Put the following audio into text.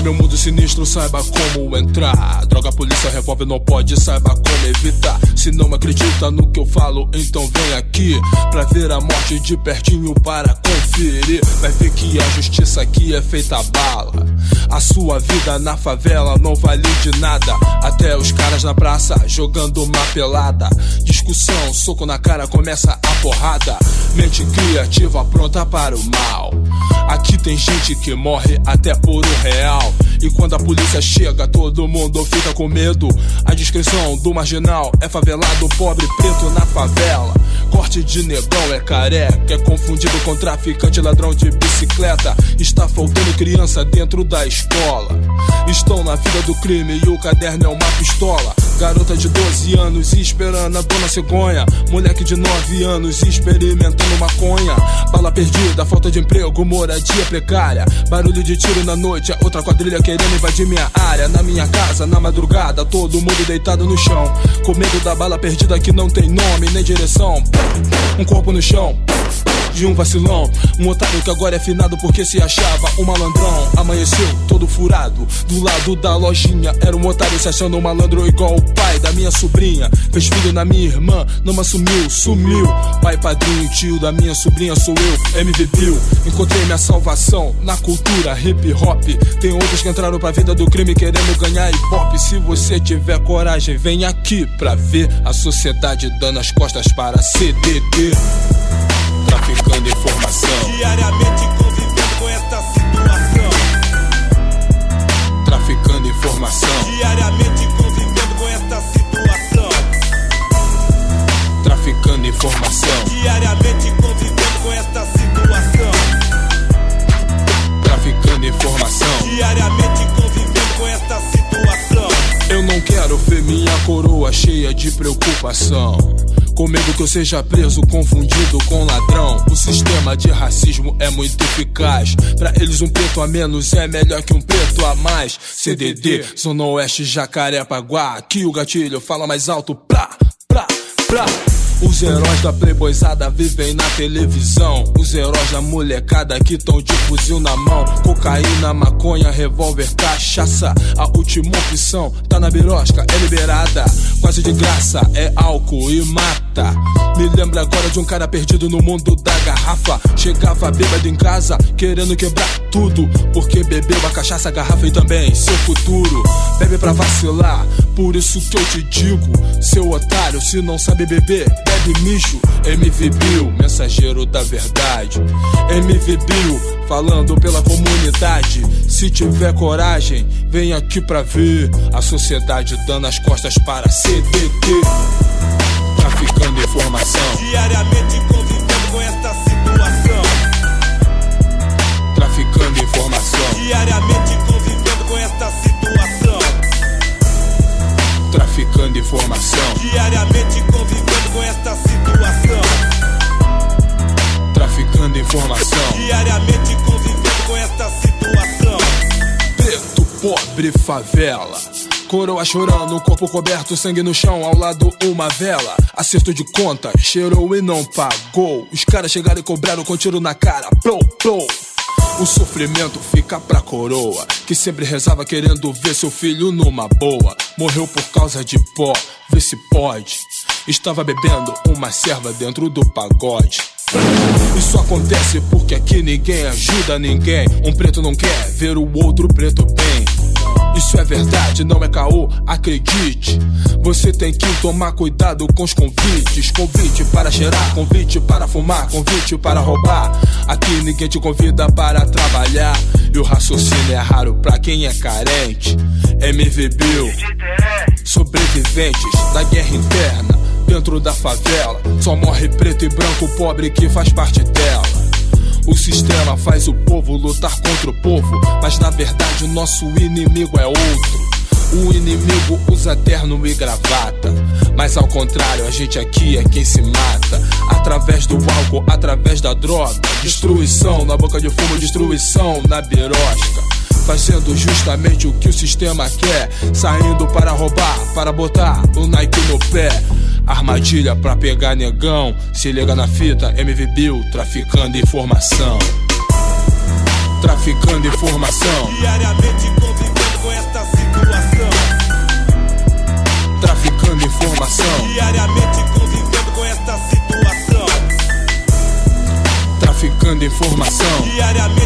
meu mundo sinistro, saiba como entrar. Droga, polícia, revólver não pode, saiba como evitar. Se não acredita no que eu falo, então vem aqui pra ver a morte de pertinho, para conferir. Vai ver que a justiça aqui é feita a bala. A sua vida na favela não vale de nada. Até os caras na praça jogando uma pelada. Discussão, soco na cara, começa a porrada. Mente criativa pronta para o mal. Aqui tem gente que morre até por R$1. E quando a polícia chega, todo mundo fica com medo. A descrição do marginal é favelado, pobre, preto na favela. Corte de negão é careca, é confundido com traficante, ladrão de bicicleta. Está faltando criança dentro da escola. Estão na vida do crime e o caderno é uma pistola. Garota de 12 anos esperando a dona cegonha. Moleque de 9 anos experimentando maconha. Bala perdida, falta de emprego, moradia precária. Barulho de tiro na noite, outra quadrilha querendo invadir minha área. Na minha casa, na madrugada, todo mundo deitado no chão, com medo da bala perdida que não tem nome nem direção. Um corpo no chão de um vacilão, um otário que agora é finado porque se achava um malandrão. Amanheceu todo furado, do lado da lojinha. Era um otário se achando um malandro igual o pai da minha sobrinha. Fez filho na minha irmã, não assumiu, sumiu. Pai, padrinho, tio da minha sobrinha sou eu, MV Bill. Encontrei minha salvação na cultura hip hop. Tem outros que entraram pra vida do crime querendo ganhar ibope. Se você tiver coragem, vem aqui pra ver a sociedade dando as costas para CDD. Traficando informação, diariamente convivendo com esta situação. Traficando informação, diariamente convivendo com esta situação. Traficando informação, diariamente convivendo com esta situação. Traficando informação, diariamente convivendo com esta situação. Eu não quero ver minha coroa cheia de preocupação, com medo que eu seja preso, confundido com ladrão. O sistema de racismo é muito eficaz. Pra eles um preto a menos é melhor que um preto a mais. CDD, Zona Oeste, Jacarepaguá. Aqui o gatilho fala mais alto, plá, plá, plá. Os heróis da playboyzada vivem na televisão. Os heróis da molecada que tão de fuzil na mão. Cocaína, maconha, revólver, cachaça. A última opção tá na birosca, é liberada. Quase de graça, é álcool e mata. Me lembro agora de um cara perdido no mundo da garrafa. Chegava bêbado em casa, querendo quebrar tudo, porque bebeu a cachaça, a garrafa e também seu futuro. Bebe pra vacilar, por isso que eu te digo, seu otário, se não sabe beber, bebe mijo. MV Bill, mensageiro da verdade. MV Bill, falando pela comunidade. Se tiver coragem, vem aqui pra ver a sociedade dando as costas para CDD. Traficando informação, diariamente convivendo com esta situação. Traficando informação, diariamente convivendo com esta situação. Traficando informação, diariamente convivendo com esta situação. Traficando informação, diariamente convivendo com esta situação. preto, pobre, favela. Coroa chorando, corpo coberto, sangue no chão, ao lado uma vela. Acerto de conta, cheirou e não pagou. Os caras chegaram e cobraram com tiro na cara, plou, plou. O sofrimento fica pra coroa, que sempre rezava querendo ver seu filho numa boa. Morreu por causa de pó, vê se pode. Estava bebendo uma serva dentro do pagode. Isso acontece porque aqui ninguém ajuda ninguém. Um preto não quer ver o outro preto bem. Isso é verdade, não é caô, acredite. Você tem que tomar cuidado com os convites. Convite para cheirar, convite para fumar, convite para roubar. Aqui ninguém te convida para trabalhar. E o raciocínio é raro pra quem é carente. MV Bill, sobreviventes da guerra interna dentro da favela. Só morre preto e branco pobre que faz parte dela. O sistema faz o povo lutar contra o povo, mas na verdade o nosso inimigo é outro. O inimigo usa terno e gravata, mas ao contrário, a gente aqui é quem se mata. Através do álcool, através da droga. Destruição na boca de fumo, destruição na birosca. Fazendo justamente o que o sistema quer. Saindo para roubar, para botar o Nike no pé. Armadilha pra pegar negão. Se liga na fita, MV Bill, traficando informação. traficando informação. Diariamente convivendo com esta situação. Traficando informação. Diariamente convivendo com esta situação. Traficando informação. Diariamente